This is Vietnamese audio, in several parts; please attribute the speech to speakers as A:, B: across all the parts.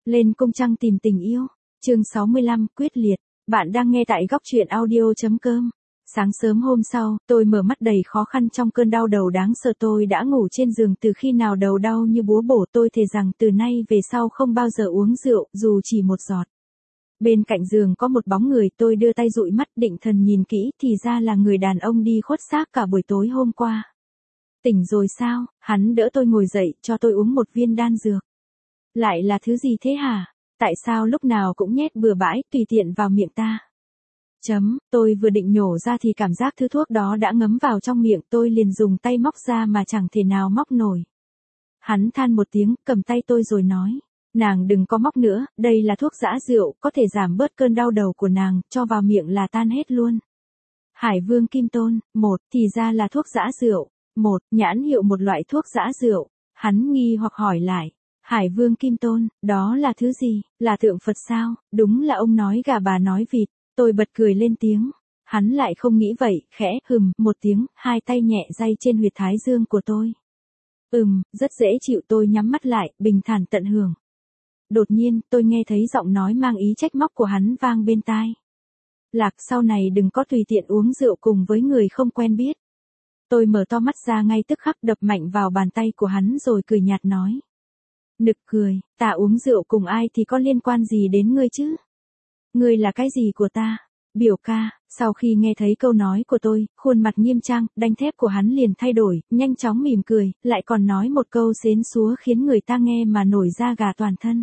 A: Lên cung trăng tìm tình yêu. Chương 65, quyết liệt. Bạn đang nghe tại góc truyện audio.com. Sáng sớm hôm sau, tôi mở mắt đầy khó khăn trong cơn đau đầu đáng sợ. Tôi đã ngủ trên giường từ khi nào đầu đau như búa bổ. Tôi thề rằng từ nay về sau không bao giờ uống rượu, dù chỉ một giọt. Bên cạnh giường có một bóng người, tôi đưa tay dụi mắt định thần nhìn kỹ, thì ra là người đàn ông đi khuất xác cả buổi tối hôm qua. Tỉnh rồi sao? Hắn đỡ tôi ngồi dậy, cho tôi uống một viên đan dược. Lại là thứ gì thế hả? Tại sao lúc nào cũng nhét bừa bãi, tùy tiện vào miệng ta? Tôi vừa định nhổ ra thì cảm giác thứ thuốc đó đã ngấm vào trong miệng, tôi liền dùng tay móc ra mà chẳng thể nào móc nổi. Hắn than một tiếng, cầm tay tôi rồi nói. Nàng đừng có móc nữa, đây là thuốc giã rượu, có thể giảm bớt cơn đau đầu của nàng, cho vào miệng là tan hết luôn. Hải Vương Kim Tôn, thì ra là thuốc giã rượu. Nhãn hiệu một loại thuốc giã rượu. Hắn nghi hoặc hỏi lại. Hải Vương Kim Tôn, đó là thứ gì? Là tượng Phật sao? Đúng là ông nói gà bà nói vịt. Tôi bật cười lên tiếng. Hắn lại không nghĩ vậy, khẽ một tiếng, hai tay nhẹ day trên huyệt thái dương của tôi. Rất dễ chịu. Tôi nhắm mắt lại, bình thản tận hưởng. Đột nhiên, tôi nghe thấy giọng nói mang ý trách móc của hắn vang bên tai. Lạc, sau này đừng có tùy tiện uống rượu cùng với người không quen biết. Tôi mở to mắt ra ngay tức khắc, đập mạnh vào bàn tay của hắn rồi cười nhạt nói. Nực cười, ta uống rượu cùng ai thì có liên quan gì đến ngươi chứ? Ngươi là cái gì của ta? Biểu ca. Sau khi nghe thấy câu nói của tôi, khuôn mặt nghiêm trang, đanh thép của hắn liền thay đổi, nhanh chóng mỉm cười, lại còn nói một câu xến xúa khiến người ta nghe mà nổi da gà toàn thân.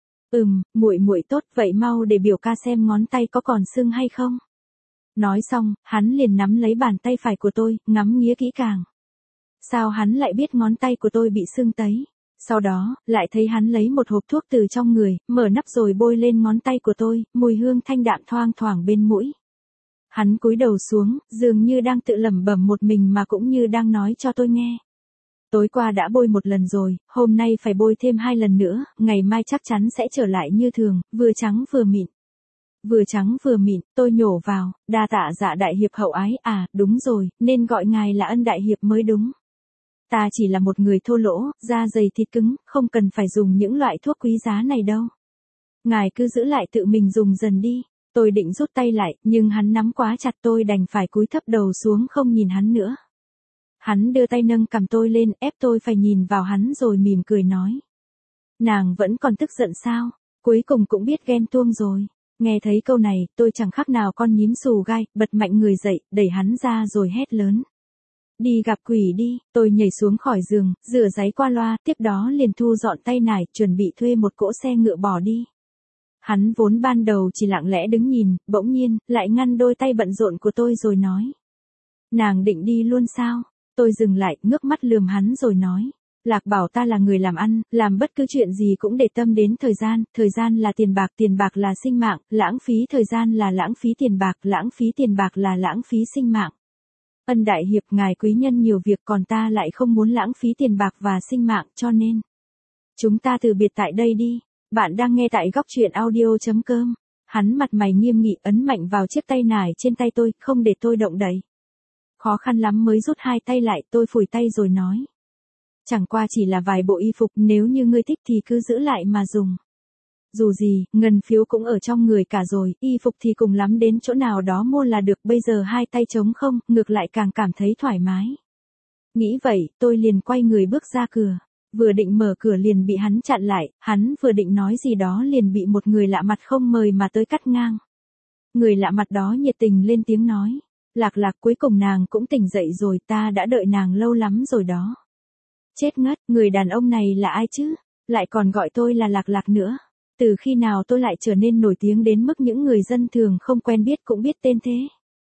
A: Muội tốt, vậy mau để biểu ca xem ngón tay có còn sưng hay không. Nói xong, hắn liền nắm lấy bàn tay phải của tôi, ngắm nghía kỹ càng. Sao hắn lại biết ngón tay của tôi bị sưng tấy? Sau đó, lại thấy hắn lấy một hộp thuốc từ trong người, mở nắp rồi bôi lên ngón tay của tôi, mùi hương thanh đạm thoang thoảng bên mũi. Hắn cúi đầu xuống, dường như đang tự lẩm bẩm một mình mà cũng như đang nói cho tôi nghe. Tối qua đã bôi một lần rồi, hôm nay phải bôi thêm 2 lần nữa, ngày mai chắc chắn sẽ trở lại như thường, vừa trắng vừa mịn. Vừa trắng vừa mịn, tôi nhổ vào, đa tạ Dạ đại hiệp hậu ái, đúng rồi, nên gọi ngài là Ân đại hiệp mới đúng. Ta chỉ là một người thô lỗ, da dày thịt cứng, không cần phải dùng những loại thuốc quý giá này đâu. Ngài cứ giữ lại tự mình dùng dần đi. Tôi định rút tay lại, nhưng hắn nắm quá chặt, tôi đành phải cúi thấp đầu xuống không nhìn hắn nữa. Hắn đưa tay nâng cằm tôi lên, ép tôi phải nhìn vào hắn rồi mỉm cười nói. Nàng vẫn còn tức giận sao? Cuối cùng cũng biết ghen tuông rồi. Nghe thấy câu này, tôi chẳng khác nào con nhím xù gai, bật mạnh người dậy, đẩy hắn ra rồi hét lớn. Đi gặp quỷ đi. Tôi nhảy xuống khỏi giường, rửa ráy qua loa, tiếp đó liền thu dọn tay nải, chuẩn bị thuê một cỗ xe ngựa bỏ đi. Hắn vốn ban đầu chỉ lặng lẽ đứng nhìn, bỗng nhiên, lại ngăn đôi tay bận rộn của tôi rồi nói. Nàng định đi luôn sao? Tôi dừng lại, ngước mắt lườm hắn rồi nói. Lạc bảo ta là người làm ăn, làm bất cứ chuyện gì cũng để tâm đến thời gian là tiền bạc là sinh mạng, lãng phí thời gian là lãng phí tiền bạc là lãng phí sinh mạng. Ân đại hiệp, ngài quý nhân nhiều việc, còn ta lại không muốn lãng phí tiền bạc và sinh mạng, cho nên chúng ta từ biệt tại đây đi. Bạn đang nghe tại góc truyện audio.com. Hắn mặt mày nghiêm nghị ấn mạnh vào chiếc tay nải trên tay tôi, không để tôi động đậy. Khó khăn lắm mới rút 2 tay lại, tôi phủi tay rồi nói. Chẳng qua chỉ là vài bộ y phục, nếu như ngươi thích thì cứ giữ lại mà dùng. Dù gì, ngân phiếu cũng ở trong người cả rồi, y phục thì cùng lắm đến chỗ nào đó mua là được, bây giờ 2 tay trống không, ngược lại càng cảm thấy thoải mái. Nghĩ vậy, tôi liền quay người bước ra cửa. Vừa định mở cửa liền bị hắn chặn lại, hắn vừa định nói gì đó liền bị một người lạ mặt không mời mà tới cắt ngang. Người lạ mặt đó nhiệt tình lên tiếng nói. Lạc, cuối cùng nàng cũng tỉnh dậy rồi, ta đã đợi nàng lâu lắm rồi đó. Chết ngất, người đàn ông này là ai chứ? Lại còn gọi tôi là Lạc nữa. Từ khi nào tôi lại trở nên nổi tiếng đến mức những người dân thường không quen biết cũng biết tên thế?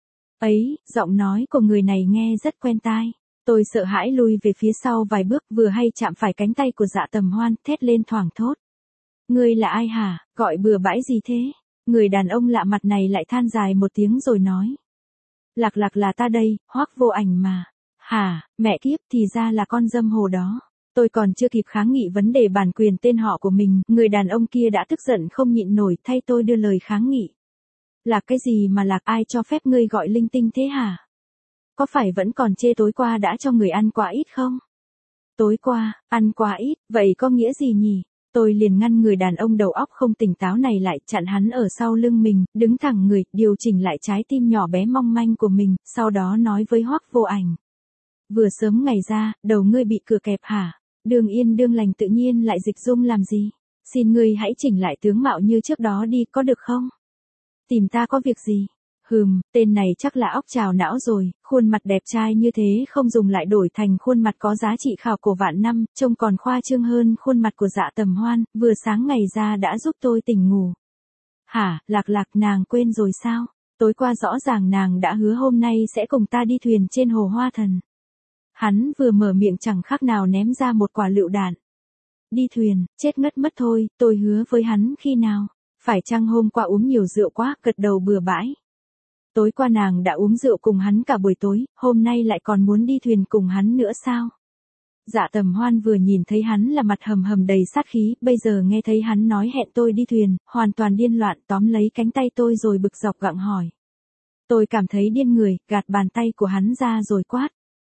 A: Ấy, giọng nói của người này nghe rất quen tai. Tôi sợ hãi lui về phía sau vài bước, vừa hay chạm phải cánh tay của Dạ Tầm Hoan, thét lên thoảng thốt. Ngươi là ai hả? Gọi bừa bãi gì thế? Người đàn ông lạ mặt này lại than dài một tiếng rồi nói. Lạc là ta đây, Hoắc Vô Ảnh mà. Hả, mẹ kiếp, thì ra là con dâm hồ đó. Tôi còn chưa kịp kháng nghị vấn đề bản quyền tên họ của mình, người đàn ông kia đã tức giận không nhịn nổi, thay tôi đưa lời kháng nghị. Lạc cái gì mà Lạc, ai cho phép ngươi gọi linh tinh thế hả? Có phải vẫn còn chê tối qua đã cho người ăn quá ít không? Tối qua, ăn quá ít, vậy có nghĩa gì nhỉ? Tôi liền ngăn người đàn ông đầu óc không tỉnh táo này lại, chặn hắn ở sau lưng mình, đứng thẳng người, điều chỉnh lại trái tim nhỏ bé mong manh của mình, sau đó nói với Hoắc Vô Ảnh. Vừa sớm ngày ra, đầu ngươi bị cửa kẹp hả? Đường yên đương lành tự nhiên lại dịch dung làm gì? Xin ngươi hãy chỉnh lại tướng mạo như trước đó đi, có được không? Tìm ta có việc gì? Tên này chắc là óc trào não rồi, khuôn mặt đẹp trai như thế không dùng lại đổi thành khuôn mặt có giá trị khảo cổ vạn năm, trông còn khoa trương hơn khuôn mặt của Dạ Tầm Hoan, vừa sáng ngày ra đã giúp tôi tỉnh ngủ. Hả, Lạc Lạc, nàng quên rồi sao? Tối qua rõ ràng nàng đã hứa hôm nay sẽ cùng ta đi thuyền trên hồ Hoa Thần. Hắn vừa mở miệng chẳng khác nào ném ra một quả lựu đạn. Đi thuyền, chết ngất mất thôi, tôi hứa với hắn khi nào? Phải chăng hôm qua uống nhiều rượu quá, gật đầu bừa bãi. Tối qua nàng đã uống rượu cùng hắn cả buổi tối, hôm nay lại còn muốn đi thuyền cùng hắn nữa sao? Dạ Tầm Hoan vừa nhìn thấy hắn là mặt hầm hầm đầy sát khí, bây giờ nghe thấy hắn nói hẹn tôi đi thuyền, hoàn toàn điên loạn, tóm lấy cánh tay tôi rồi bực dọc gặng hỏi. Tôi cảm thấy điên người, gạt bàn tay của hắn ra rồi quát.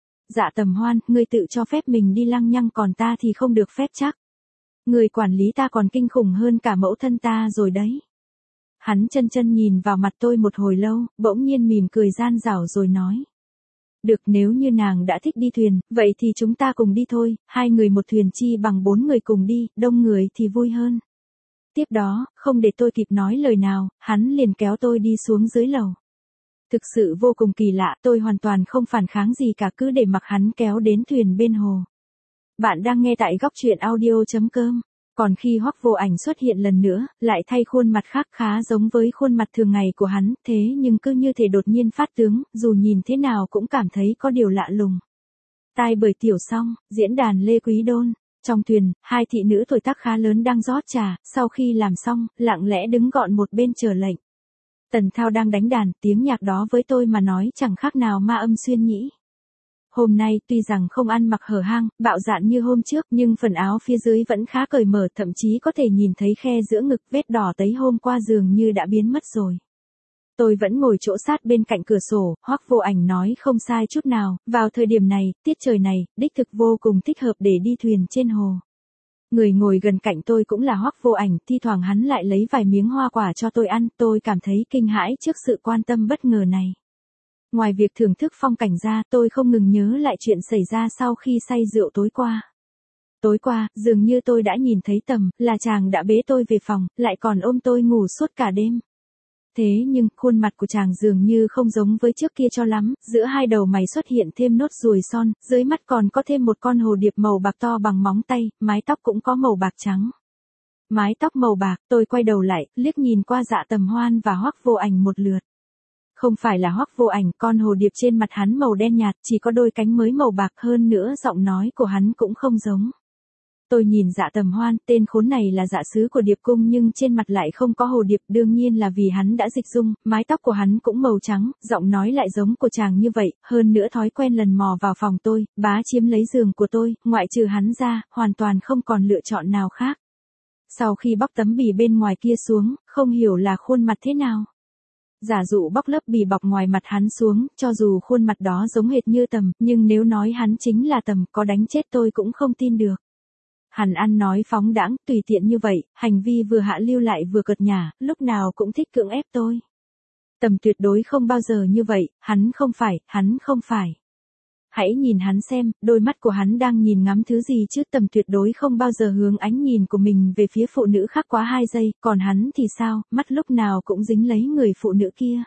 A: Dạ Tầm Hoan, ngươi tự cho phép mình đi lăng nhăng còn ta thì không được phép chắc. Người quản lý ta còn kinh khủng hơn cả mẫu thân ta rồi đấy. Hắn chân nhìn vào mặt tôi một hồi lâu, bỗng nhiên mỉm cười gian dảo rồi nói. Được, nếu như nàng đã thích đi thuyền, vậy thì chúng ta cùng đi thôi, 2 người một thuyền chi bằng 4 người cùng đi, đông người thì vui hơn. Tiếp đó, không để tôi kịp nói lời nào, hắn liền kéo tôi đi xuống dưới lầu. Thực sự vô cùng kỳ lạ, tôi hoàn toàn không phản kháng gì cả, cứ để mặc hắn kéo đến thuyền bên hồ. Bạn đang nghe tại góc truyện audio.com. Còn khi Hoắc Vô Ảnh xuất hiện lần nữa, lại thay khuôn mặt khác khá giống với khuôn mặt thường ngày của hắn, thế nhưng cứ như thể đột nhiên phát tướng, dù nhìn thế nào cũng cảm thấy có điều lạ lùng. Tai bởi Tiểu Song, diễn đàn Lê Quý Đôn. Trong thuyền, 2 thị nữ tuổi tác khá lớn đang rót trà, sau khi làm xong, lặng lẽ đứng gọn một bên chờ lệnh. Tần Thao đang đánh đàn, tiếng nhạc đó với tôi mà nói chẳng khác nào ma âm xuyên nhĩ. Hôm nay tuy rằng không ăn mặc hở hang, bạo dạn như hôm trước nhưng phần áo phía dưới vẫn khá cởi mở, thậm chí có thể nhìn thấy khe giữa ngực, vết đỏ tấy hôm qua dường như đã biến mất rồi. Tôi vẫn ngồi chỗ sát bên cạnh cửa sổ, Hoắc Vô Ảnh nói không sai chút nào, vào thời điểm này, tiết trời này, đích thực vô cùng thích hợp để đi thuyền trên hồ. Người ngồi gần cạnh tôi cũng là Hoắc Vô Ảnh, thi thoảng hắn lại lấy vài miếng hoa quả cho tôi ăn, tôi cảm thấy kinh hãi trước sự quan tâm bất ngờ này. Ngoài việc thưởng thức phong cảnh ra, tôi không ngừng nhớ lại chuyện xảy ra sau khi say rượu tối qua. Tối qua, dường như tôi đã nhìn thấy Tầm, là chàng đã bế tôi về phòng, lại còn ôm tôi ngủ suốt cả đêm. Thế nhưng, khuôn mặt của chàng dường như không giống với trước kia cho lắm, giữa hai đầu mày xuất hiện thêm nốt ruồi son, dưới mắt còn có thêm một con hồ điệp màu bạc to bằng móng tay, mái tóc cũng có màu bạc trắng. Mái tóc màu bạc, tôi quay đầu lại, liếc nhìn qua Dạ Tầm Hoan và Hoắc Vô Ảnh một lượt. Không phải là Hoắc Vô Ảnh, con hồ điệp trên mặt hắn màu đen nhạt, chỉ có đôi cánh mới màu bạc, hơn nữa giọng nói của hắn cũng không giống. Tôi nhìn Dạ Tầm Hoan, tên khốn này là dạ sứ của điệp cung nhưng trên mặt lại không có hồ điệp, đương nhiên là vì hắn đã dịch dung, mái tóc của hắn cũng màu trắng, giọng nói lại giống của chàng như vậy, hơn nữa thói quen lần mò vào phòng tôi, bá chiếm lấy giường của tôi, ngoại trừ hắn ra, hoàn toàn không còn lựa chọn nào khác. Sau khi bóc tấm bì bên ngoài kia xuống, không hiểu là khuôn mặt thế nào. Giả dụ bóc lớp bì bọc ngoài mặt hắn xuống, cho dù khuôn mặt đó giống hệt như Tầm, nhưng nếu nói hắn chính là Tầm, có đánh chết tôi cũng không tin được. Hắn ăn nói phóng đãng, tùy tiện như vậy, hành vi vừa hạ lưu lại vừa cợt nhả, lúc nào cũng thích cưỡng ép tôi. Tầm tuyệt đối không bao giờ như vậy, hắn không phải. Hãy nhìn hắn xem, đôi mắt của hắn đang nhìn ngắm thứ gì chứ, Tầm tuyệt đối không bao giờ hướng ánh nhìn của mình về phía phụ nữ khác quá 2 giây, còn hắn thì sao, mắt lúc nào cũng dính lấy người phụ nữ kia.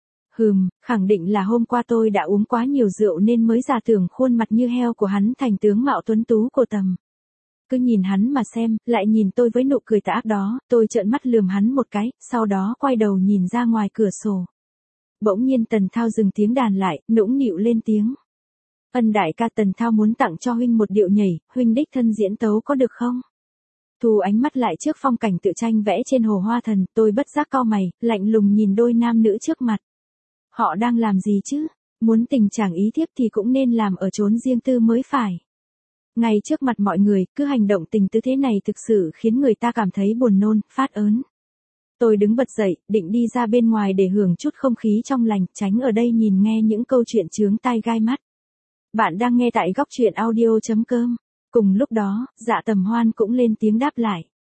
A: Khẳng định là hôm qua tôi đã uống quá nhiều rượu nên mới giả tưởng khuôn mặt như heo của hắn thành tướng mạo tuấn tú của Tầm. Cứ nhìn hắn mà xem, lại nhìn tôi với nụ cười tà ác đó, tôi trợn mắt lườm hắn một cái, sau đó quay đầu nhìn ra ngoài cửa sổ. Bỗng nhiên Tần Thao dừng tiếng đàn lại, nũng nịu lên tiếng. Ân đại ca, Tần Thao muốn tặng cho huynh một điệu nhảy, huynh đích thân diễn tấu có được không? Thu ánh mắt lại trước phong cảnh tự tranh vẽ trên hồ Hoa Thần, tôi bất giác cau mày, lạnh lùng nhìn đôi nam nữ trước mặt. Họ đang làm gì chứ? Muốn tình chàng ý thiếp thì cũng nên làm ở chốn riêng tư mới phải. Ngay trước mặt mọi người, cứ hành động tình tư thế này thực sự khiến người ta cảm thấy buồn nôn, phát ớn. Tôi đứng bật dậy, định đi ra bên ngoài để hưởng chút không khí trong lành, tránh ở đây nhìn nghe những câu chuyện chướng tai gai mắt. Bạn đang nghe tại góc truyện audio.com. Cùng lúc đó, Dạ Tầm Hoan cũng lên tiếng đáp lại.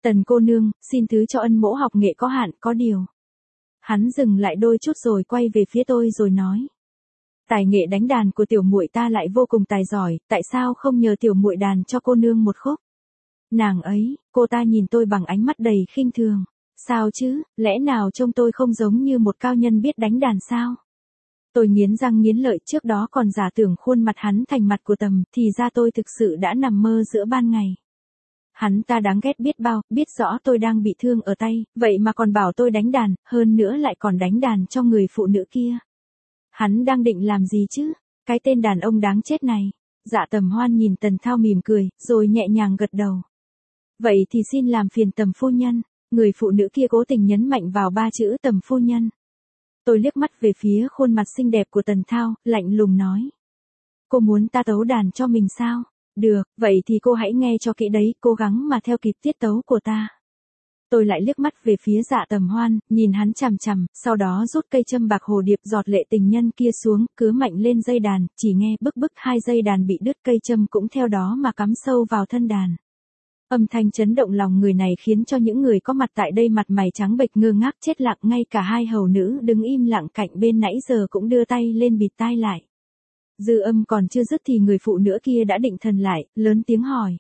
A: Tần cô nương, xin thứ cho ân mỗ học nghệ có hạn, có điều. Hắn dừng lại đôi chút rồi quay về phía tôi rồi nói. Tài nghệ đánh đàn của tiểu muội ta lại vô cùng tài giỏi, tại sao không nhờ tiểu muội đàn cho cô nương một khúc? Nàng ấy, cô ta nhìn tôi bằng ánh mắt đầy khinh thường. Sao chứ, lẽ nào trông tôi không giống như một cao nhân biết đánh đàn sao? Tôi nghiến răng nghiến lợi, trước đó còn giả tưởng khuôn mặt hắn thành mặt của Tầm, thì ra tôi thực sự đã nằm mơ giữa ban ngày. Hắn ta đáng ghét biết bao, biết rõ tôi đang bị thương ở tay, vậy mà còn bảo tôi đánh đàn, hơn nữa lại còn đánh đàn cho người phụ nữ kia. Hắn đang định làm gì chứ? Cái tên đàn ông đáng chết này. Dạ Tầm Hoan nhìn Tần Thao mỉm cười, rồi nhẹ nhàng gật đầu. Vậy thì xin làm phiền Tầm phu nhân. Người phụ nữ kia cố tình nhấn mạnh vào ba chữ Tầm phu nhân. Tôi liếc mắt về phía khuôn mặt xinh đẹp của Tần Thao, lạnh lùng nói. Cô muốn ta tấu đàn cho mình sao? Được, vậy thì cô hãy nghe cho kỹ đấy, cố gắng mà theo kịp tiết tấu của ta. Tôi lại liếc mắt về phía Dạ Tầm Hoan, nhìn hắn chằm chằm, sau đó rút cây châm bạc hồ điệp giọt lệ tình nhân kia xuống, cứa mạnh lên dây đàn, chỉ nghe bức bức hai dây đàn bị đứt, cây châm cũng theo đó mà cắm sâu vào thân đàn. Âm thanh chấn động lòng người này khiến cho những người có mặt tại đây mặt mày trắng bệch ngơ ngác chết lặng, ngay cả hai hầu nữ đứng im lặng cạnh bên nãy giờ cũng đưa tay lên bịt tai lại. Dư âm còn chưa dứt thì người phụ nữ kia đã định thần lại, lớn tiếng hỏi.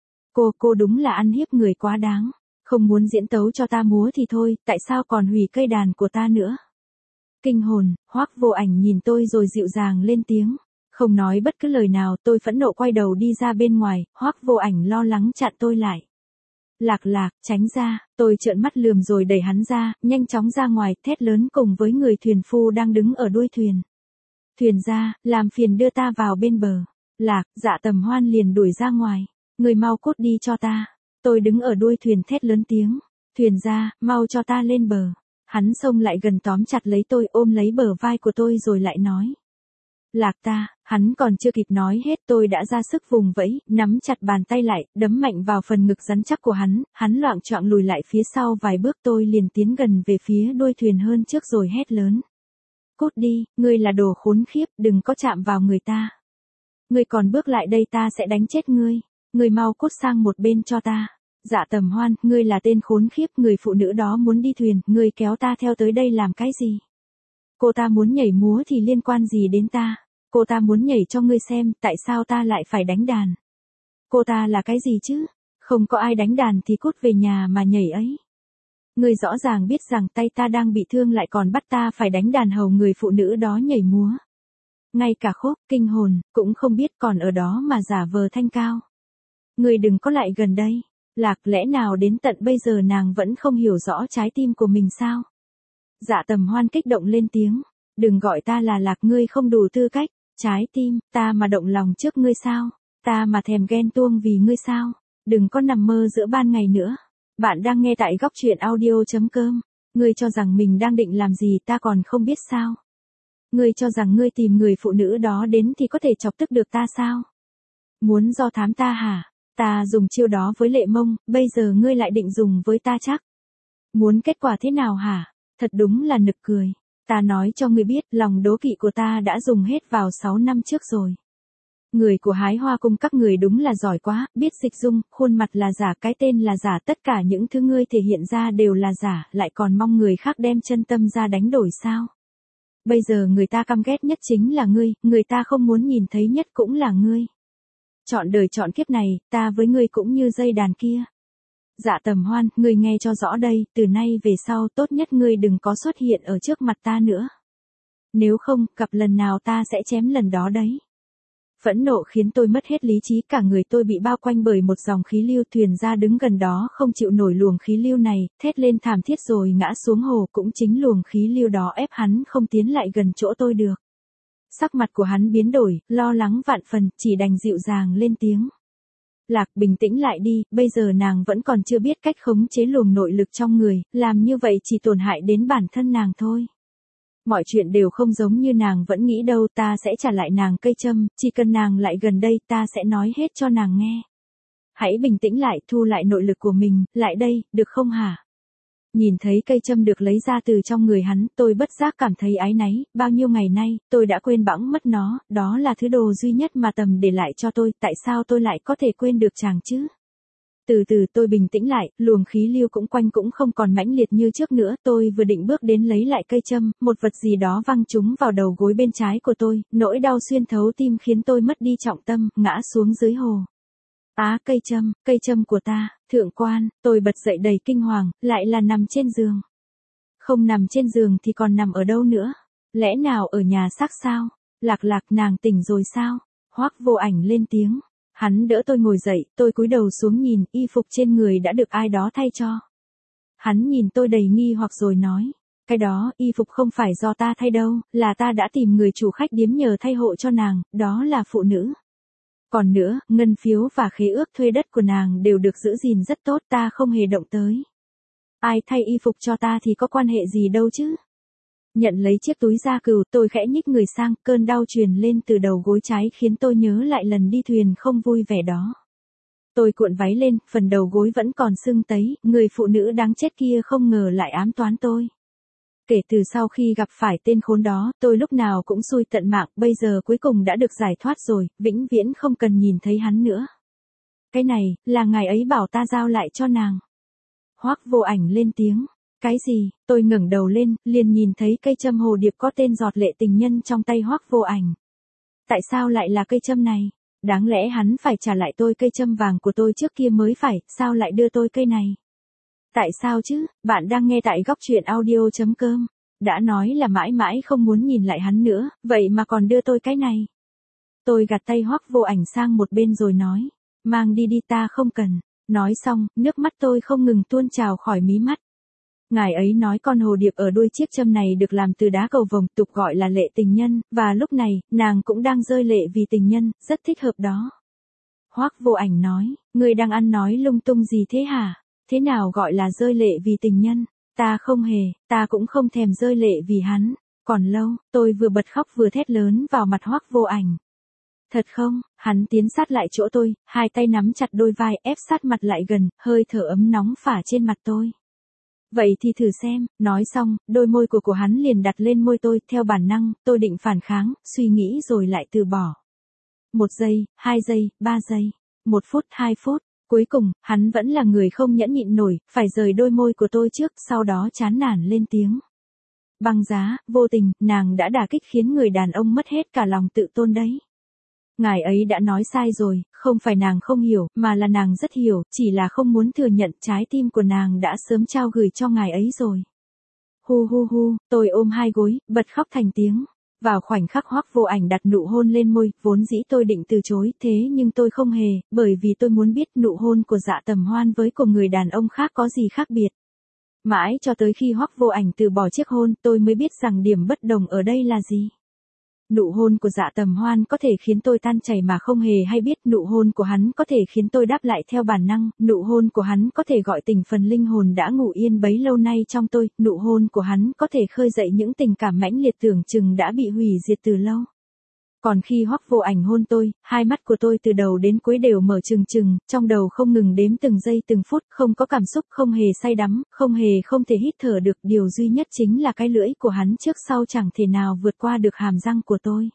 A: Cô đúng là ăn hiếp người quá đáng. Không muốn diễn tấu cho ta múa thì thôi, tại sao còn hủy cây đàn của ta nữa? Kinh hồn, Hoắc Vô Ảnh nhìn tôi rồi dịu dàng lên tiếng. Không nói bất cứ lời nào, tôi phẫn nộ quay đầu đi ra bên ngoài, Hoắc Vô Ảnh lo lắng chặn tôi lại. Lạc, tránh ra, tôi trợn mắt lườm rồi đẩy hắn ra, nhanh chóng ra ngoài, thét lớn cùng với người thuyền phu đang đứng ở đuôi thuyền. Thuyền ra, làm phiền đưa ta vào bên bờ. Lạc, Dạ Tầm Hoan liền đuổi ra ngoài. Người mau cút đi cho ta. Tôi đứng ở đuôi thuyền thét lớn tiếng. Thuyền ra, mau cho ta lên bờ. Hắn xông lại gần tóm chặt lấy tôi, ôm lấy bờ vai của tôi rồi lại nói. Lạc ta, hắn còn chưa kịp nói hết tôi đã ra sức vùng vẫy, nắm chặt bàn tay lại, đấm mạnh vào phần ngực rắn chắc của hắn loạng choạng lùi lại phía sau vài bước, tôi liền tiến gần về phía đuôi thuyền hơn trước rồi hét lớn. Cút đi, ngươi là đồ khốn khiếp, đừng có chạm vào người ta. Ngươi còn bước lại đây ta sẽ đánh chết ngươi. Ngươi mau cút sang một bên cho ta. Dạ Tầm Hoan, ngươi là tên khốn khiếp, người phụ nữ đó muốn đi thuyền, ngươi kéo ta theo tới đây làm cái gì? Cô ta muốn nhảy múa thì liên quan gì đến ta? Cô ta muốn nhảy cho ngươi xem, tại sao ta lại phải đánh đàn? Cô ta là cái gì chứ? Không có ai đánh đàn thì cút về nhà mà nhảy ấy. Ngươi rõ ràng biết rằng tay ta đang bị thương lại còn bắt ta phải đánh đàn hầu người phụ nữ đó nhảy múa. Ngay cả khúc, kinh hồn, cũng không biết còn ở đó mà giả vờ thanh cao. Ngươi đừng có lại gần đây. Lạc, lẽ nào đến tận bây giờ nàng vẫn không hiểu rõ trái tim của mình sao? Dạ Tầm Hoan kích động lên tiếng. Đừng gọi ta là Lạc, ngươi không đủ tư cách. Trái tim, ta mà động lòng trước ngươi sao? Ta mà thèm ghen tuông vì ngươi sao? Đừng có nằm mơ giữa ban ngày nữa. Bạn đang nghe tại góc truyện audio.com. Ngươi cho rằng mình đang định làm gì ta còn không biết sao? Ngươi cho rằng ngươi tìm người phụ nữ đó đến thì có thể chọc tức được ta sao? Muốn do thám ta hả? Ta dùng chiêu đó với Lệ Mông, bây giờ ngươi lại định dùng với ta chắc? Muốn kết quả thế nào hả? Thật đúng là nực cười. Ta nói cho ngươi biết, lòng đố kỵ của ta đã dùng hết vào 6 năm trước rồi. Người của Hái Hoa Cung các người đúng là giỏi quá, biết dịch dung, khuôn mặt là giả, cái tên là giả, tất cả những thứ ngươi thể hiện ra đều là giả, lại còn mong người khác đem chân tâm ra đánh đổi sao? Bây giờ người ta căm ghét nhất chính là ngươi, người ta không muốn nhìn thấy nhất cũng là ngươi. Chọn đời chọn kiếp này, ta với ngươi cũng như dây đàn kia. Dạ Tầm Hoan, ngươi nghe cho rõ đây, từ nay về sau tốt nhất ngươi đừng có xuất hiện ở trước mặt ta nữa. Nếu không, gặp lần nào ta sẽ chém lần đó đấy. Phẫn nộ khiến tôi mất hết lý trí, cả người tôi bị bao quanh bởi một dòng khí lưu, thuyền ra đứng gần đó không chịu nổi luồng khí lưu này, thét lên thảm thiết rồi ngã xuống hồ, cũng chính luồng khí lưu đó ép hắn không tiến lại gần chỗ tôi được. Sắc mặt của hắn biến đổi, lo lắng vạn phần, chỉ đành dịu dàng lên tiếng. Lạc, bình tĩnh lại đi, bây giờ nàng vẫn còn chưa biết cách khống chế luồng nội lực trong người, làm như vậy chỉ tổn hại đến bản thân nàng thôi. Mọi chuyện đều không giống như nàng vẫn nghĩ đâu, ta sẽ trả lại nàng cây châm, chỉ cần nàng lại gần đây ta sẽ nói hết cho nàng nghe. Hãy bình tĩnh lại, thu lại nội lực của mình, lại đây, được không hả? Nhìn thấy cây châm được lấy ra từ trong người hắn, tôi bất giác cảm thấy áy náy, bao nhiêu ngày nay, tôi đã quên bẵng mất nó, đó là thứ đồ duy nhất mà Tầm để lại cho tôi, tại sao tôi lại có thể quên được chàng chứ? Từ từ tôi bình tĩnh lại, luồng khí lưu cũng quanh cũng không còn mãnh liệt như trước nữa, tôi vừa định bước đến lấy lại cây châm, một vật gì đó văng trúng vào đầu gối bên trái của tôi, nỗi đau xuyên thấu tim khiến tôi mất đi trọng tâm, ngã xuống dưới hồ. Á, cây châm của ta, thượng quan, tôi bật dậy đầy kinh hoàng, lại là nằm trên giường. Không nằm trên giường thì còn nằm ở đâu nữa? Lẽ nào ở nhà xác sao? Lạc Lạc, nàng tỉnh rồi sao? Hoắc Vô Ảnh lên tiếng. Hắn đỡ tôi ngồi dậy, tôi cúi đầu xuống nhìn, y phục trên người đã được ai đó thay cho. Hắn nhìn tôi đầy nghi hoặc rồi nói, cái đó, y phục không phải do ta thay đâu, là ta đã tìm người chủ khách điếm nhờ thay hộ cho nàng, đó là phụ nữ. Còn nữa, ngân phiếu và khế ước thuê đất của nàng đều được giữ gìn rất tốt, ta không hề động tới. Ai thay y phục cho ta thì có quan hệ gì đâu chứ? Nhận lấy chiếc túi da cừu, tôi khẽ nhích người sang, cơn đau truyền lên từ đầu gối trái khiến tôi nhớ lại lần đi thuyền không vui vẻ đó. Tôi cuộn váy lên, phần đầu gối vẫn còn sưng tấy, người phụ nữ đáng chết kia không ngờ lại ám toán tôi. Kể từ sau khi gặp phải tên khốn đó, tôi lúc nào cũng xui tận mạng, bây giờ cuối cùng đã được giải thoát rồi, vĩnh viễn không cần nhìn thấy hắn nữa. Cái này, là ngài ấy bảo ta giao lại cho nàng. Hoắc Vô Ảnh lên tiếng. Cái gì? Tôi ngẩng đầu lên, liền nhìn thấy cây châm hồ điệp có tên giọt lệ tình nhân trong tay Hoắc Vô Ảnh. Tại sao lại là cây châm này? Đáng lẽ hắn phải trả lại tôi cây châm vàng của tôi trước kia mới phải, sao lại đưa tôi cây này? Tại sao chứ? Bạn đang nghe tại góc truyện audio.com. Đã nói là mãi mãi không muốn nhìn lại hắn nữa, vậy mà còn đưa tôi cái này. Tôi gạt tay Hoắc Vô Ảnh sang một bên rồi nói, mang đi đi, ta không cần. Nói xong, nước mắt tôi không ngừng tuôn trào khỏi mí mắt. Ngài ấy nói con hồ điệp ở đuôi chiếc châm này được làm từ đá cầu vồng, tục gọi là lệ tình nhân, và lúc này, nàng cũng đang rơi lệ vì tình nhân, rất thích hợp đó. Hoắc Vô Ảnh nói, ngươi đang ăn nói lung tung gì thế hả? Thế nào gọi là rơi lệ vì tình nhân? Ta không hề, ta cũng không thèm rơi lệ vì hắn. Còn lâu, tôi vừa bật khóc vừa thét lớn vào mặt Hoắc Vô Ảnh. Thật không? Hắn tiến sát lại chỗ tôi, hai tay nắm chặt đôi vai, ép sát mặt lại gần, hơi thở ấm nóng phả trên mặt tôi. Vậy thì thử xem, nói xong, đôi môi của hắn liền đặt lên môi tôi, theo bản năng, tôi định phản kháng, suy nghĩ rồi lại từ bỏ. 1 giây, 2 giây, 3 giây, 1 phút, 2 phút, cuối cùng, hắn vẫn là người không nhẫn nhịn nổi, phải rời đôi môi của tôi trước, sau đó chán nản lên tiếng. Băng Giá, vô tình, nàng đã đả kích khiến người đàn ông mất hết cả lòng tự tôn đấy. Ngài ấy đã nói sai rồi, không phải nàng không hiểu, mà là nàng rất hiểu, chỉ là không muốn thừa nhận trái tim của nàng đã sớm trao gửi cho ngài ấy rồi. Hu hu hu, tôi ôm hai gối, bật khóc thành tiếng. Vào khoảnh khắc Hoắc Vô Ảnh đặt nụ hôn lên môi, vốn dĩ tôi định từ chối, thế nhưng tôi không hề, bởi vì tôi muốn biết nụ hôn của Dạ Tầm Hoan với của người đàn ông khác có gì khác biệt. Mãi cho tới khi Hoắc Vô Ảnh từ bỏ chiếc hôn, tôi mới biết rằng điểm bất đồng ở đây là gì. Nụ hôn của Dạ Tầm Hoan có thể khiến tôi tan chảy mà không hề hay biết, nụ hôn của hắn có thể khiến tôi đáp lại theo bản năng, nụ hôn của hắn có thể gọi tỉnh phần linh hồn đã ngủ yên bấy lâu nay trong tôi, nụ hôn của hắn có thể khơi dậy những tình cảm mãnh liệt tưởng chừng đã bị hủy diệt từ lâu. Còn khi Hoắc Vô Ảnh hôn tôi, hai mắt của tôi từ đầu đến cuối đều mở trừng trừng, trong đầu không ngừng đếm từng giây từng phút, không có cảm xúc, không hề say đắm, không thể hít thở được, điều duy nhất chính là cái lưỡi của hắn trước sau chẳng thể nào vượt qua được hàm răng của tôi.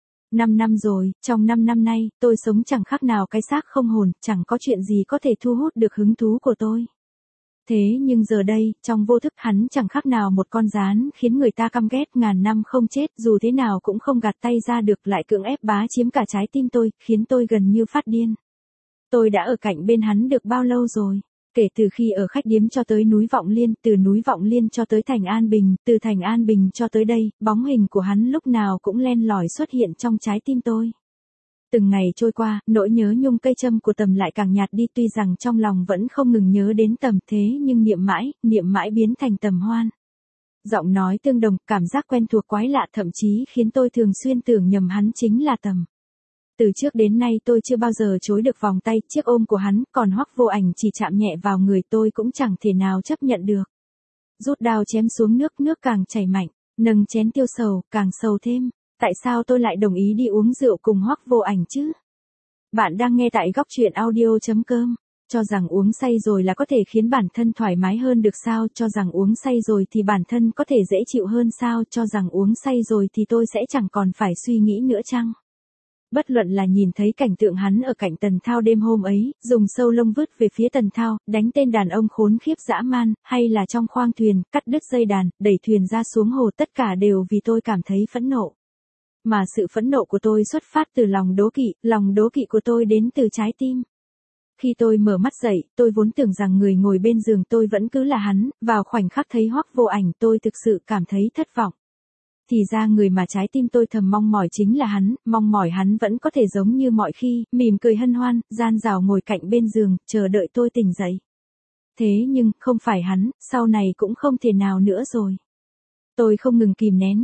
A: 5 năm rồi, trong 5 năm nay, tôi sống chẳng khác nào cái xác không hồn, chẳng có chuyện gì có thể thu hút được hứng thú của tôi. Thế nhưng giờ đây, trong vô thức hắn chẳng khác nào một con gián khiến người ta căm ghét, ngàn năm không chết, dù thế nào cũng không gạt tay ra được, lại cưỡng ép bá chiếm cả trái tim tôi, khiến tôi gần như phát điên. Tôi đã ở cạnh bên hắn được bao lâu rồi? Kể từ khi ở khách điếm cho tới núi Vọng Liên, từ núi Vọng Liên cho tới Thành An Bình, từ Thành An Bình cho tới đây, bóng hình của hắn lúc nào cũng len lỏi xuất hiện trong trái tim tôi. Từng ngày trôi qua, nỗi nhớ nhung cây châm của Tầm lại càng nhạt đi, tuy rằng trong lòng vẫn không ngừng nhớ đến Tầm, thế nhưng niệm mãi biến thành Tầm Hoan. Giọng nói tương đồng, cảm giác quen thuộc quái lạ thậm chí khiến tôi thường xuyên tưởng nhầm hắn chính là Tầm. Từ trước đến nay tôi chưa bao giờ chối được vòng tay, chiếc ôm của hắn, còn Hoắc Vô Ảnh chỉ chạm nhẹ vào người tôi cũng chẳng thể nào chấp nhận được. Rút đao chém xuống nước càng chảy mạnh, nâng chén tiêu sầu, càng sầu thêm. Tại sao tôi lại đồng ý đi uống rượu cùng Hoắc Vô Ảnh chứ? Bạn đang nghe tại góc truyện audio.com. Cho rằng uống say rồi là có thể khiến bản thân thoải mái hơn được sao? Cho rằng uống say rồi thì bản thân có thể dễ chịu hơn sao? Cho rằng uống say rồi thì tôi sẽ chẳng còn phải suy nghĩ nữa chăng? Bất luận là nhìn thấy cảnh tượng hắn ở cạnh Tần Thao đêm hôm ấy, dùng sâu lông vứt về phía Tần Thao, đánh tên đàn ông khốn khiếp dã man, hay là trong khoang thuyền, cắt đứt dây đàn, đẩy thuyền ra xuống hồ, tất cả đều vì tôi cảm thấy phẫn nộ. Mà sự phẫn nộ của tôi xuất phát từ lòng đố kỵ của tôi đến từ trái tim. Khi tôi mở mắt dậy, tôi vốn tưởng rằng người ngồi bên giường tôi vẫn cứ là hắn, vào khoảnh khắc thấy Hoắc Vô Ảnh tôi thực sự cảm thấy thất vọng. Thì ra người mà trái tim tôi thầm mong mỏi chính là hắn, mong mỏi hắn vẫn có thể giống như mọi khi, mỉm cười hân hoan, gian dảo ngồi cạnh bên giường, chờ đợi tôi tỉnh dậy. Thế nhưng, không phải hắn, sau này cũng không thể nào nữa rồi. Tôi không ngừng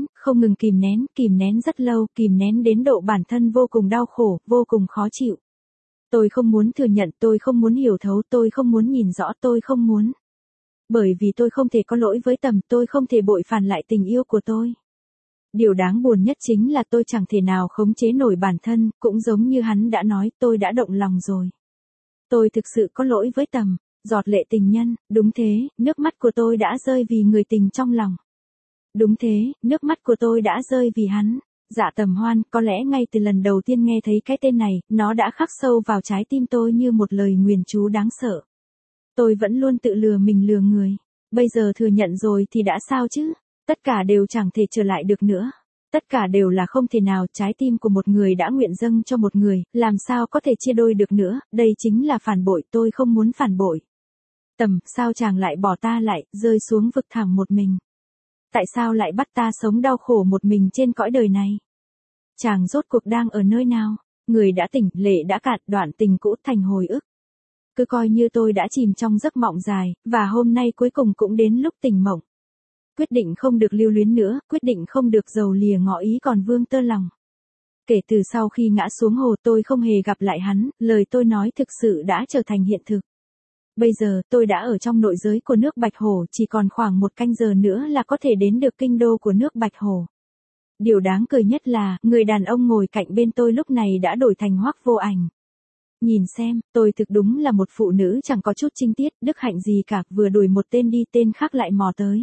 A: kìm nén rất lâu, kìm nén đến độ bản thân vô cùng đau khổ, vô cùng khó chịu. Tôi không muốn thừa nhận, tôi không muốn hiểu thấu, tôi không muốn nhìn rõ, tôi không muốn. Bởi vì tôi không thể có lỗi với Tầm, tôi không thể bội phản lại tình yêu của tôi. Điều đáng buồn nhất chính là tôi chẳng thể nào khống chế nổi bản thân, cũng giống như hắn đã nói, tôi đã động lòng rồi. Tôi thực sự có lỗi với Tầm, giọt lệ tình nhân, đúng thế, nước mắt của tôi đã rơi vì người tình trong lòng. Đúng thế, nước mắt của tôi đã rơi vì hắn. Dạ Tầm Hoan, có lẽ ngay từ lần đầu tiên nghe thấy cái tên này, nó đã khắc sâu vào trái tim tôi như một lời nguyền chú đáng sợ. Tôi vẫn luôn tự lừa mình lừa người. Bây giờ thừa nhận rồi thì đã sao chứ? Tất cả đều chẳng thể trở lại được nữa. Tất cả đều là không thể nào, trái tim của một người đã nguyện dâng cho một người, làm sao có thể chia đôi được nữa, đây chính là phản bội, tôi không muốn phản bội. Tầm, sao chàng lại bỏ ta lại, rơi xuống vực thẳm một mình? Tại sao lại bắt ta sống đau khổ một mình trên cõi đời này? Chàng rốt cuộc đang ở nơi nào? Người đã tỉnh, lệ đã cạn, đoạn tình cũ thành hồi ức. Cứ coi như tôi đã chìm trong giấc mộng dài, và hôm nay cuối cùng cũng đến lúc tỉnh mộng. Quyết định không được lưu luyến nữa, quyết định không được dầu lìa ngỏ ý còn vương tơ lòng. Kể từ sau khi ngã xuống hồ tôi không hề gặp lại hắn, lời tôi nói thực sự đã trở thành hiện thực. Bây giờ tôi đã ở trong nội giới của nước Bạch Hồ, chỉ còn khoảng 1 canh giờ nữa là có thể đến được kinh đô của nước Bạch Hồ. Điều đáng cười nhất là, người đàn ông ngồi cạnh bên tôi lúc này đã đổi thành Hoắc Vô Ảnh. Nhìn xem, tôi thực đúng là một phụ nữ chẳng có chút trinh tiết, đức hạnh gì cả, vừa đuổi một tên đi tên khác lại mò tới.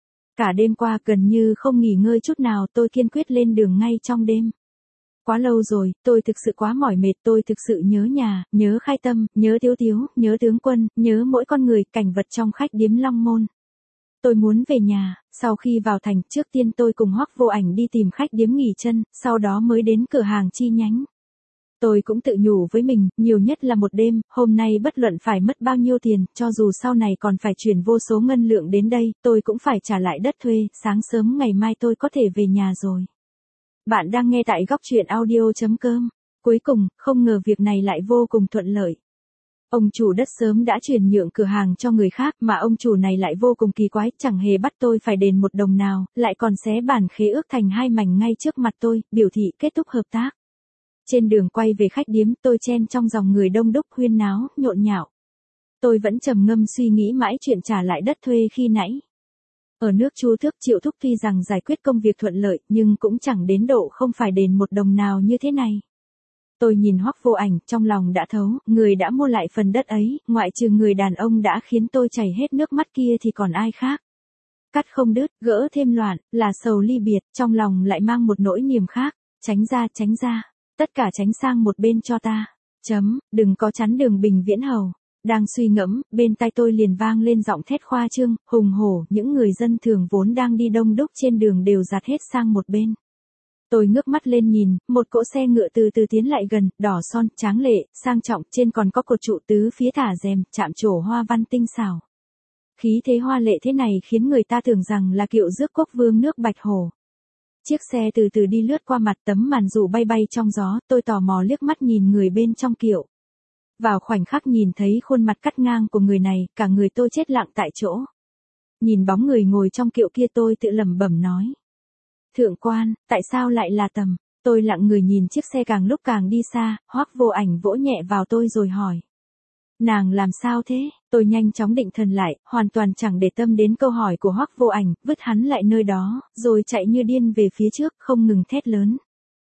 A: Cả đêm qua gần như không nghỉ ngơi chút nào, tôi kiên quyết lên đường ngay trong đêm. Quá lâu rồi, tôi thực sự quá mỏi mệt, tôi thực sự nhớ nhà, nhớ Khai Tâm, nhớ Tiếu Tiếu, nhớ tướng quân, nhớ mỗi con người, cảnh vật trong khách điếm Long Môn. Tôi muốn về nhà, sau khi vào thành, trước tiên tôi cùng Hoắc Vô Ảnh đi tìm khách điếm nghỉ chân, sau đó mới đến cửa hàng chi nhánh. Tôi cũng tự nhủ với mình, nhiều nhất là một đêm, hôm nay bất luận phải mất bao nhiêu tiền, cho dù sau này còn phải chuyển vô số ngân lượng đến đây, tôi cũng phải trả lại đất thuê, sáng sớm ngày mai tôi có thể về nhà rồi. Bạn đang nghe tại góc truyện audio.com. Cuối cùng, không ngờ việc này lại vô cùng thuận lợi. Ông chủ đất sớm đã chuyển nhượng cửa hàng cho người khác mà ông chủ này lại vô cùng kỳ quái, chẳng hề bắt tôi phải đền 1 đồng nào, lại còn xé bản khế ước thành 2 mảnh ngay trước mặt tôi, biểu thị kết thúc hợp tác. Trên đường quay về khách điếm tôi chen trong dòng người đông đúc huyên náo, nhộn nhạo. Tôi vẫn trầm ngâm suy nghĩ mãi chuyện trả lại đất thuê khi nãy. Ở nước Chu Thước Triệu Thúc tuy rằng giải quyết công việc thuận lợi nhưng cũng chẳng đến độ không phải đền 1 đồng nào như thế này. Tôi nhìn Hoắc Vô Ảnh, trong lòng đã thấu, người đã mua lại phần đất ấy, ngoại trừ người đàn ông đã khiến tôi chảy hết nước mắt kia thì còn ai khác. Cắt không đứt, gỡ thêm loạn, là sầu ly biệt, trong lòng lại mang một nỗi niềm khác, tránh ra, tất cả tránh sang một bên cho ta. Đừng có chắn đường Bình Viễn Hầu. Đang suy ngẫm, bên tai tôi liền vang lên giọng thét khoa trương, hùng hổ, những người dân thường vốn đang đi đông đúc trên đường đều dạt hết sang một bên. Tôi ngước mắt lên nhìn, một cỗ xe ngựa từ từ tiến lại gần, đỏ son, tráng lệ, sang trọng, trên còn có cột trụ tứ phía thả rèm, chạm trổ hoa văn tinh xảo. Khí thế hoa lệ thế này khiến người ta tưởng rằng là kiệu rước quốc vương nước Bạch Hồ. Chiếc xe từ từ đi lướt qua mặt tấm màn dù bay bay trong gió, tôi tò mò liếc mắt nhìn người bên trong kiệu. Vào khoảnh khắc nhìn thấy khuôn mặt cắt ngang của người này, cả người tôi chết lặng tại chỗ. Nhìn bóng người ngồi trong kiệu kia tôi tự lẩm bẩm nói. Thượng quan, tại sao lại là Tầm? Tôi lặng người nhìn chiếc xe càng lúc càng đi xa, Hoắc Vô Ảnh vỗ nhẹ vào tôi rồi hỏi. Nàng làm sao thế? Tôi nhanh chóng định thần lại, hoàn toàn chẳng để tâm đến câu hỏi của Hoắc Vô Ảnh, vứt hắn lại nơi đó, rồi chạy như điên về phía trước, không ngừng thét lớn.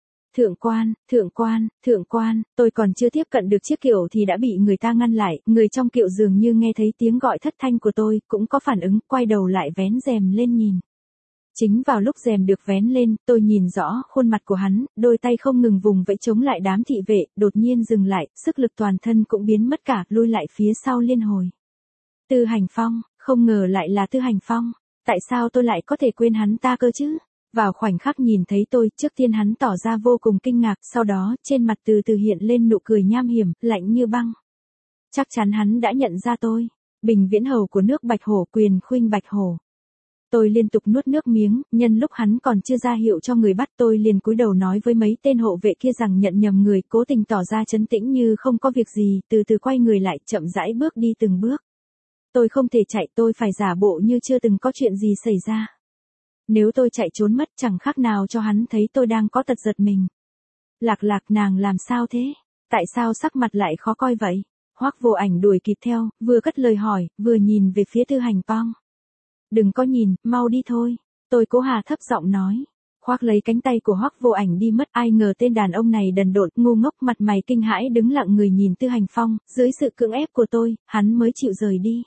A: Thượng quan, tôi còn chưa tiếp cận được chiếc kiệu thì đã bị người ta ngăn lại, người trong kiệu dường như nghe thấy tiếng gọi thất thanh của tôi, cũng có phản ứng, quay đầu lại vén rèm lên nhìn. Chính vào lúc rèm được vén lên, tôi nhìn rõ khuôn mặt của hắn, đôi tay không ngừng vùng vẫy chống lại đám thị vệ, đột nhiên dừng lại, sức lực toàn thân cũng biến mất cả, lui lại phía sau liên hồi. Tư Hành Phong, không ngờ lại là Tư Hành Phong, tại sao tôi lại có thể quên hắn ta cơ chứ? Vào khoảnh khắc nhìn thấy tôi, trước tiên hắn tỏ ra vô cùng kinh ngạc, sau đó, trên mặt từ từ hiện lên nụ cười nham hiểm, lạnh như băng. Chắc chắn hắn đã nhận ra tôi. Bình Viễn Hầu của nước Bạch Hổ, Quyền Khuynh Bạch Hổ. Tôi liên tục nuốt nước miếng, nhân lúc hắn còn chưa ra hiệu cho người bắt, tôi liền cúi đầu nói với mấy tên hộ vệ kia rằng nhận nhầm người, cố tình tỏ ra trấn tĩnh như không có việc gì, từ từ quay người lại, chậm rãi bước đi từng bước. Tôi không thể chạy, tôi phải giả bộ như chưa từng có chuyện gì xảy ra. Nếu tôi chạy trốn mất, chẳng khác nào cho hắn thấy tôi đang có tật giật mình. Lạc Lạc, nàng làm sao thế? Tại sao sắc mặt lại khó coi vậy? Hoắc Vô Ảnh đuổi kịp theo, vừa cất lời hỏi, vừa nhìn về phía Tư Hành Phong. Đừng có nhìn, mau đi thôi. Tôi cố hà thấp giọng nói. Khoác lấy cánh tay của Hoắc Vô Ảnh đi mất, ai ngờ tên đàn ông này đần độn, ngu ngốc, mặt mày kinh hãi đứng lặng người nhìn Tư Hành Phong, dưới sự cưỡng ép của tôi, hắn mới chịu rời đi.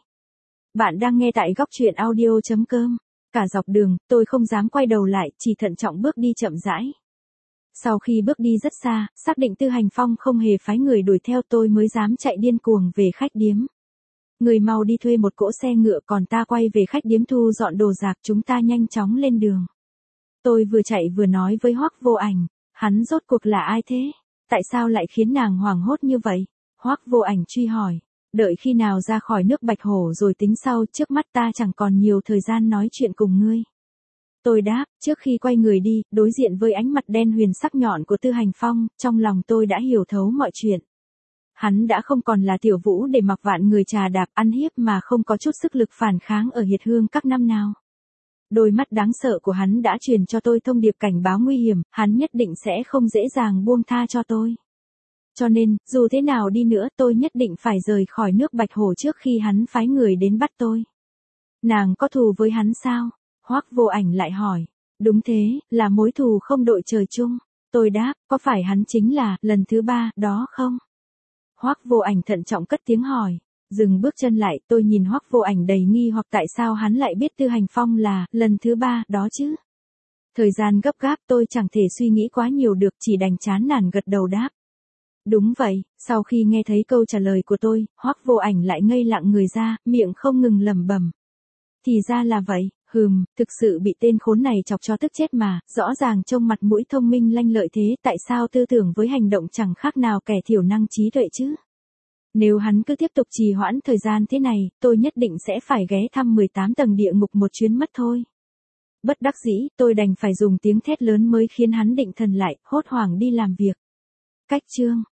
A: Bạn đang nghe tại góc truyện audio.com. Cả dọc đường, tôi không dám quay đầu lại, chỉ thận trọng bước đi chậm rãi. Sau khi bước đi rất xa, xác định Tư Hành Phong không hề phái người đuổi theo, tôi mới dám chạy điên cuồng về khách điếm. Người mau đi thuê một cỗ xe ngựa, còn ta quay về khách điếm thu dọn đồ đạc, chúng ta nhanh chóng lên đường. Tôi vừa chạy vừa nói với Hoắc Vô Ảnh, hắn rốt cuộc là ai thế? Tại sao lại khiến nàng hoảng hốt như vậy? Hoắc Vô Ảnh truy hỏi, đợi khi nào ra khỏi nước Bạch Hổ rồi tính sau, trước mắt ta chẳng còn nhiều thời gian nói chuyện cùng ngươi. Tôi đáp, trước khi quay người đi, đối diện với ánh mặt đen huyền sắc nhọn của Tư Hành Phong, trong lòng tôi đã hiểu thấu mọi chuyện. Hắn đã không còn là tiểu vũ để mặc vạn người trà đạp ăn hiếp mà không có chút sức lực phản kháng ở Hiệt Hương các năm nào. Đôi mắt đáng sợ của hắn đã truyền cho tôi thông điệp cảnh báo nguy hiểm, hắn nhất định sẽ không dễ dàng buông tha cho tôi. Cho nên, dù thế nào đi nữa, tôi nhất định phải rời khỏi nước Bạch Hổ trước khi hắn phái người đến bắt tôi. Nàng có thù với hắn sao? Hoắc Vô Ảnh lại hỏi. Đúng thế, là mối thù không đội trời chung. Tôi đáp, có phải hắn chính là lần thứ 3 đó không? Hoắc Vô Ảnh thận trọng cất tiếng hỏi. Dừng bước chân lại, tôi nhìn Hoắc Vô Ảnh đầy nghi hoặc tại sao hắn lại biết Tư Hành Phong là lần thứ 3 đó chứ? Thời gian gấp gáp, tôi chẳng thể suy nghĩ quá nhiều được, chỉ đành chán nản gật đầu đáp. Đúng vậy, sau khi nghe thấy câu trả lời của tôi, Hoắc Vô Ảnh lại ngây lặng người ra, miệng không ngừng lẩm bẩm. Thì ra là vậy, thực sự bị tên khốn này chọc cho tức chết mà, rõ ràng trông mặt mũi thông minh lanh lợi thế, tại sao tư tưởng với hành động chẳng khác nào kẻ thiểu năng trí tuệ chứ? Nếu hắn cứ tiếp tục trì hoãn thời gian thế này, tôi nhất định sẽ phải ghé thăm 18 tầng địa ngục một chuyến mất thôi. Bất đắc dĩ, tôi đành phải dùng tiếng thét lớn mới khiến hắn định thần lại, hốt hoảng đi làm việc. Cách chương